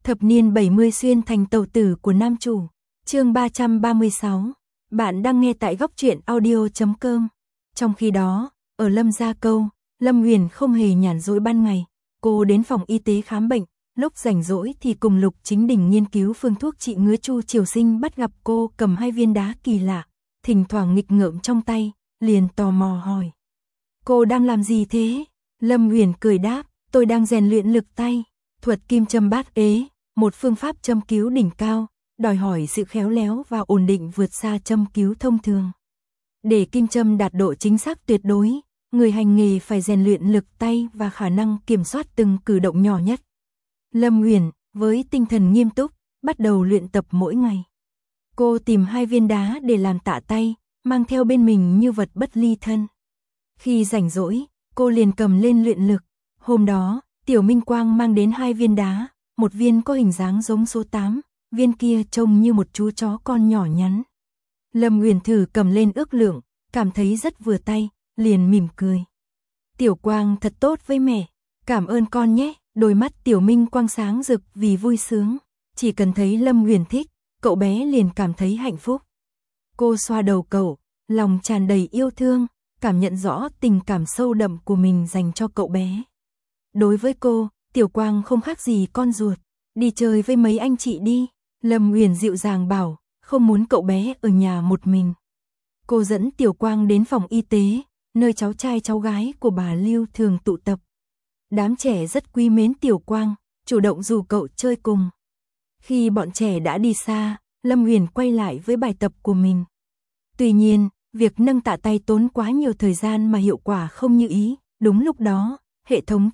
Thập niên 70 xuyên thành tàu tử của nam chủ. Chương 336. Bạn đang nghe tại góc truyện audio.com. Trong khi đó, ở Lâm Gia Câu, Lâm Huyền không hề nhàn rỗi ban ngày. Cô đến phòng y tế khám bệnh, lúc rảnh rỗi thì cùng Lục Chính Đình nghiên cứu phương thuốc trị ngứa. Chu Triều Sinh bắt gặp cô cầm 2 viên đá kỳ lạ, thỉnh thoảng nghịch ngợm trong tay, liền tò mò hỏi. Cô đang làm gì thế? Lâm Huyền cười đáp, tôi đang rèn luyện lực tay. Thuật kim châm bát ế, một phương pháp châm cứu đỉnh cao, đòi hỏi sự khéo léo và ổn định vượt xa châm cứu thông thường. Để kim châm đạt độ chính xác tuyệt đối, người hành nghề phải rèn luyện lực tay và khả năng kiểm soát từng cử động nhỏ nhất. Lâm Huyền, với tinh thần nghiêm túc, bắt đầu luyện tập mỗi ngày. Cô tìm 2 viên đá để làm tạ tay, mang theo bên mình như vật bất ly thân. Khi rảnh rỗi, cô liền cầm lên luyện lực. Hôm đó, Tiểu Minh Quang mang đến 2 viên đá, một viên có hình dáng giống số 8, viên kia trông như một chú chó con nhỏ nhắn. Lâm Huyền thử cầm lên ước lượng, cảm thấy rất vừa tay, liền mỉm cười. Tiểu Quang thật tốt với mẹ, cảm ơn con nhé. Đôi mắt Tiểu Minh Quang sáng rực vì vui sướng, chỉ cần thấy Lâm Huyền thích, cậu bé liền cảm thấy hạnh phúc. Cô xoa đầu cậu, lòng tràn đầy yêu thương, cảm nhận rõ tình cảm sâu đậm của mình dành cho cậu bé. Đối với cô, Tiểu Quang không khác gì con ruột, đi chơi với mấy anh chị đi. Lâm Huyền dịu dàng bảo, không muốn cậu bé ở nhà một mình. Cô dẫn Tiểu Quang đến phòng y tế, nơi cháu trai cháu gái của bà Lưu thường tụ tập. Đám trẻ rất quý mến Tiểu Quang, chủ động rủ cậu chơi cùng. Khi bọn trẻ đã đi xa, Lâm Huyền quay lại với bài tập của mình. Tuy nhiên, việc nâng tạ tay tốn quá nhiều thời gian mà hiệu quả không như ý. Đúng lúc đó, hệ thống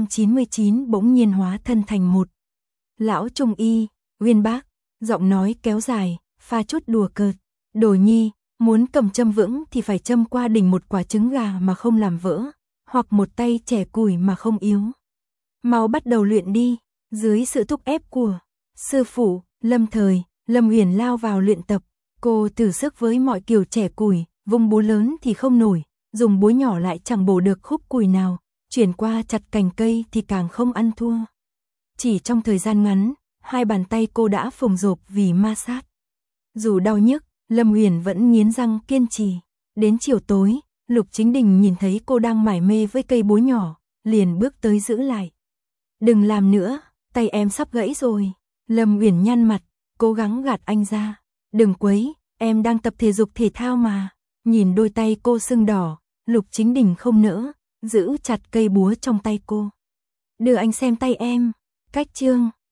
999 bỗng nhiên hóa thân thành một lão trung y, Uyên Bác, giọng nói kéo dài, pha chút đùa cợt. Đồ nhi, muốn cầm châm vững thì phải châm qua đỉnh một quả trứng gà mà không làm vỡ, hoặc một tay chẻ củi mà không yếu. Mau bắt đầu luyện đi. Dưới sự thúc ép của sư phụ, Lâm Thời, Lâm Huyền lao vào luyện tập. Cô thử sức với mọi kiểu chẻ củi, vùng búa lớn thì không nổi, dùng búa nhỏ lại chẳng bổ được khúc củi nào, chuyển qua chặt cành cây thì càng không ăn thua. Chỉ trong thời gian ngắn, 2 bàn tay cô đã phồng rộp vì ma sát. Dù đau nhức, Lâm Huyền vẫn nghiến răng kiên trì. Đến chiều tối, Lục Chính Đình nhìn thấy cô đang mải mê với cây búa nhỏ, liền bước tới giữ lại. Đừng làm nữa, tay em sắp gãy rồi. Lâm Huyền nhăn mặt, cố gắng gạt anh ra. Đừng quấy, em đang tập thể dục thể thao mà. Nhìn đôi tay cô sưng đỏ, Lục Chính Đình không nỡ, giữ chặt cây búa trong tay cô. Đưa anh xem tay em. Cách chương